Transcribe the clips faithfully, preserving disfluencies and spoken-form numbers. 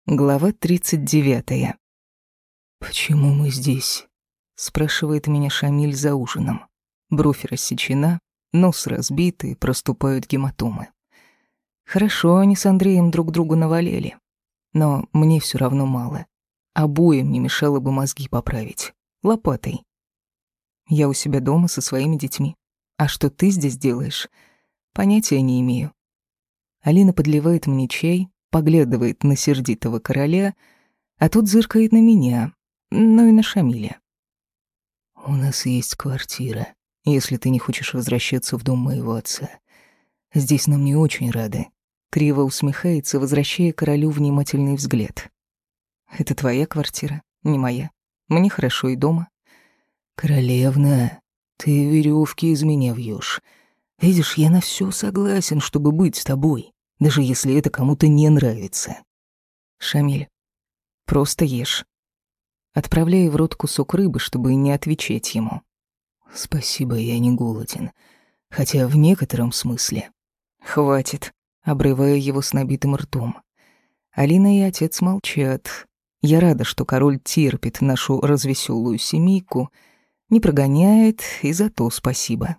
Глава тридцать девятая. «Почему мы здесь?» — спрашивает меня Шамиль за ужином. Бровь рассечена, нос разбитый, проступают гематомы. Хорошо они с Андреем друг другу навалили, но мне все равно мало. Обоим не мешало бы мозги поправить. Лопатой. Я у себя дома со своими детьми. А что ты здесь делаешь? Понятия не имею. Алина подливает мне чай, поглядывает на сердитого короля, а тот зыркает на меня, ну и на Шамиля. «У нас есть квартира, если ты не хочешь возвращаться в дом моего отца. Здесь нам не очень рады». Криво усмехается, возвращая королю внимательный взгляд. «Это твоя квартира, не моя. Мне хорошо и дома». «Королевна, ты веревки из меня вьешь. Видишь, я на все согласен, чтобы быть с тобой, даже если это кому-то не нравится». «Шамиль, просто ешь». Отправляю в рот кусок рыбы, чтобы не отвечать ему. «Спасибо, я не голоден. Хотя в некотором смысле». «Хватит», — обрываю его с набитым ртом. Алина и отец молчат. Я рада, что король терпит нашу развеселую семейку, не прогоняет, и за то спасибо.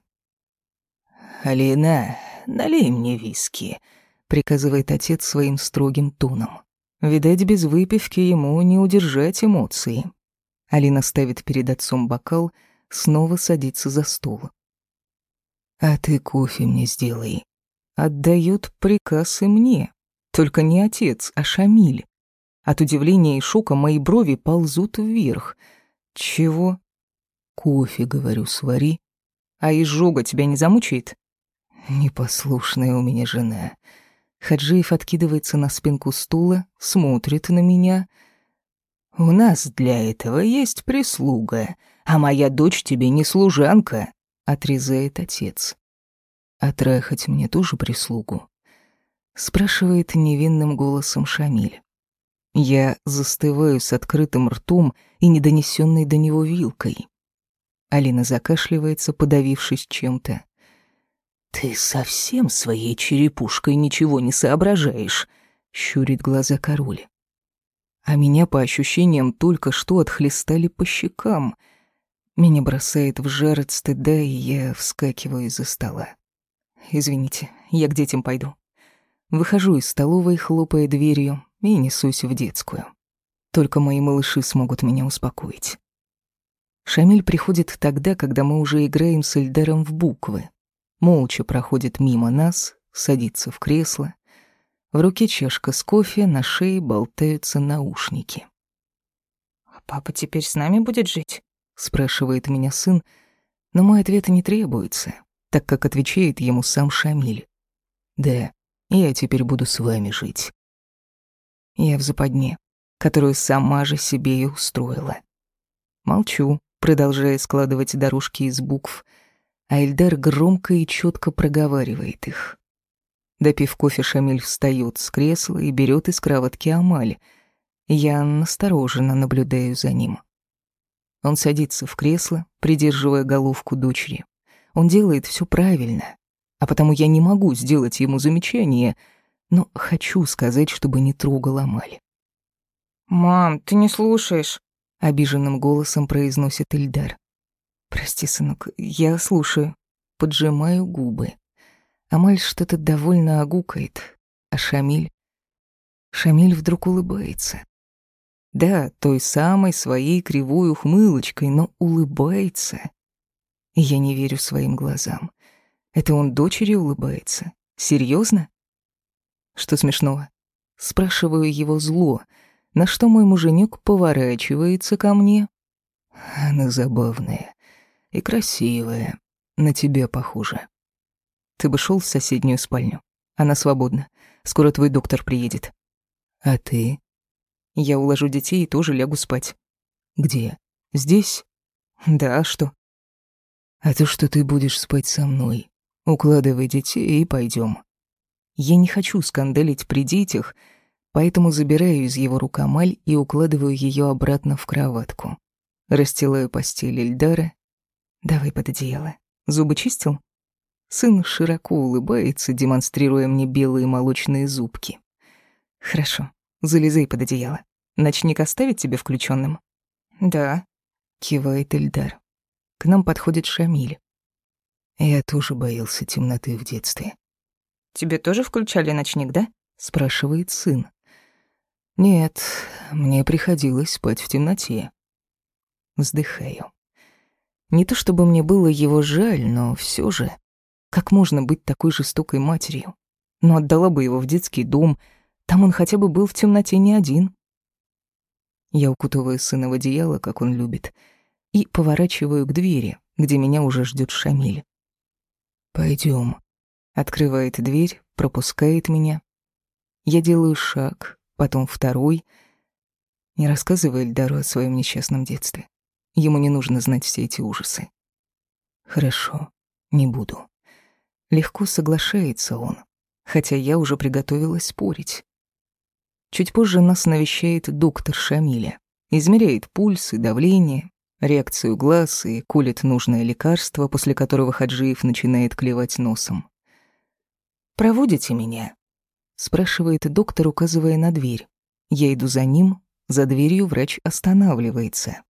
«Алина, налей мне виски», — приказывает отец своим строгим тоном. Видать, без выпивки ему не удержать эмоции. Алина ставит перед отцом бокал, снова садится за стол. «А ты кофе мне сделай». Отдают приказ и мне. Только не отец, а Шамиль. От удивления и шока мои брови ползут вверх. «Чего?» «Кофе, говорю, свари». «А изжога тебя не замучает?» «Непослушная у меня жена». Хаджиев откидывается на спинку стула, смотрит на меня. «У нас для этого есть прислуга, а моя дочь тебе не служанка», — отрезает отец. «А трахать мне тоже прислугу?» — спрашивает невинным голосом Шамиль. Я застываю с открытым ртом и недонесенной до него вилкой. Алина закашливается, подавившись чем-то. «Ты совсем своей черепушкой ничего не соображаешь», — щурит глаза король. А меня, по ощущениям, только что отхлестали по щекам. Меня бросает в жар от стыда, и я вскакиваю из-за стола. «Извините, я к детям пойду». Выхожу из столовой, хлопая дверью, и несусь в детскую. Только мои малыши смогут меня успокоить. Шамиль приходит тогда, когда мы уже играем с Эльдаром в буквы. Молча проходит мимо нас, садится в кресло. В руке чашка с кофе, на шее болтаются наушники. «А папа теперь с нами будет жить?» — спрашивает меня сын, но мой ответ не требуется, так как отвечает ему сам Шамиль. «Да, я теперь буду с вами жить». Я в западне, которую сама же себе и устроила. Молчу, продолжая складывать дорожки из букв, а Эльдар громко и четко проговаривает их. Допив кофе, Шамиль встает с кресла и берет из кроватки Амаль. Я настороженно наблюдаю за ним. Он садится в кресло, придерживая головку дочери. Он делает все правильно, а потому я не могу сделать ему замечание, но хочу сказать, чтобы не трогал Амаль. «Мам, ты не слушаешь», — обиженным голосом произносит Эльдар. «Прости, сынок, я слушаю». Поджимаю губы. Амаль что-то довольно огукает, а Шамиль... Шамиль вдруг улыбается. Да, той самой своей кривой ухмылочкой, но улыбается. И я не верю своим глазам. Это он дочери улыбается? Серьезно? Что смешного? Спрашиваю его зло, на что мой муженек поворачивается ко мне. Она забавная и красивая, на тебя похожа. Ты бы шел в соседнюю спальню. Она свободна. Скоро твой доктор приедет. А ты? Я уложу детей и тоже лягу спать. Где? Здесь? Да, а что? А то, что ты будешь спать со мной. Укладывай детей и пойдем. Я не хочу скандалить при детях, поэтому забираю из его рук Амаль и укладываю ее обратно в кроватку. Расстилаю постель Эльдара. Давай под одеяло. Зубы чистил? Сын широко улыбается, демонстрируя мне белые молочные зубки. Хорошо, Залезай под одеяло. Ночник оставить тебе включенным? Да. Кивает Эльдар. К нам подходит Шамиль. Я тоже боялся темноты в детстве. Тебе тоже включали ночник, да? Спрашивает сын. Нет, мне приходилось спать в темноте. Вздыхаю. Не то чтобы мне было его жаль, но все же, как можно быть такой жестокой матерью? Но отдала бы его в детский дом, там он хотя бы был в темноте не один. Я укутываю сына в одеяло, как он любит, и поворачиваю к двери, где меня уже ждет Шамиль. Пойдем. Открывает дверь, пропускает меня. Я делаю шаг, потом второй. Не рассказывай Эльдару о своем несчастном детстве. Ему не нужно знать все эти ужасы. Хорошо, не буду. Легко соглашается он, хотя я уже приготовилась спорить. Чуть позже нас навещает доктор Шамиля. Измеряет пульс и давление, реакцию глаз и колет нужное лекарство, после которого Хаджиев начинает клевать носом. «Проводите меня?» — спрашивает доктор, указывая на дверь. Я иду за ним, за дверью врач останавливается.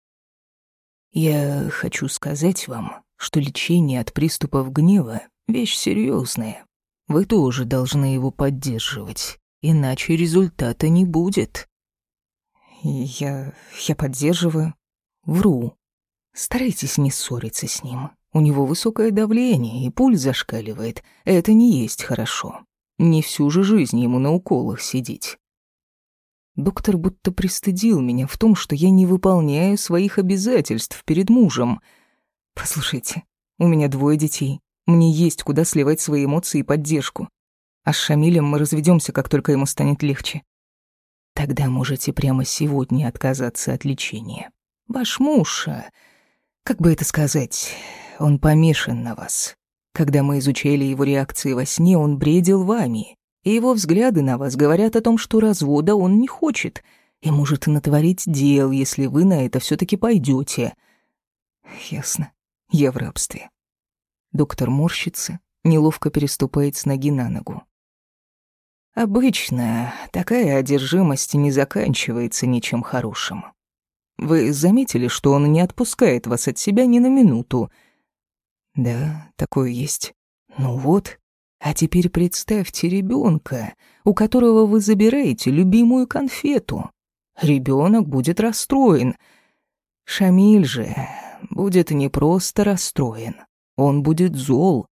«Я хочу сказать вам, что лечение от приступов гнева — вещь серьезная. Вы тоже должны его поддерживать, иначе результата не будет». Я... я поддерживаю. Вру. Старайтесь не ссориться с ним. У него высокое давление, и пульс зашкаливает. Это не есть хорошо. Не всю же жизнь ему на уколах сидеть. Доктор будто пристыдил меня в том, что я не выполняю своих обязательств перед мужем. Послушайте, у меня двое детей. Мне есть куда сливать свои эмоции и поддержку. А с Шамилем мы разведемся, как только ему станет легче. Тогда можете прямо сегодня отказаться от лечения. Ваш муж, как бы это сказать, он помешан на вас. Когда мы изучали его реакции во сне, он бредил вами, и его взгляды на вас говорят о том, что развода он не хочет и может натворить дел, если вы на это все-таки пойдете. Ясно, я в рабстве. Доктор морщится, неловко переступает с ноги на ногу. Обычно такая одержимость не заканчивается ничем хорошим. Вы заметили, что он не отпускает вас от себя ни на минуту? Да, такое есть. Ну вот, а теперь представьте ребенка, у которого вы забираете любимую конфету. Ребенок будет расстроен. Шамиль же будет не просто расстроен, он будет зол.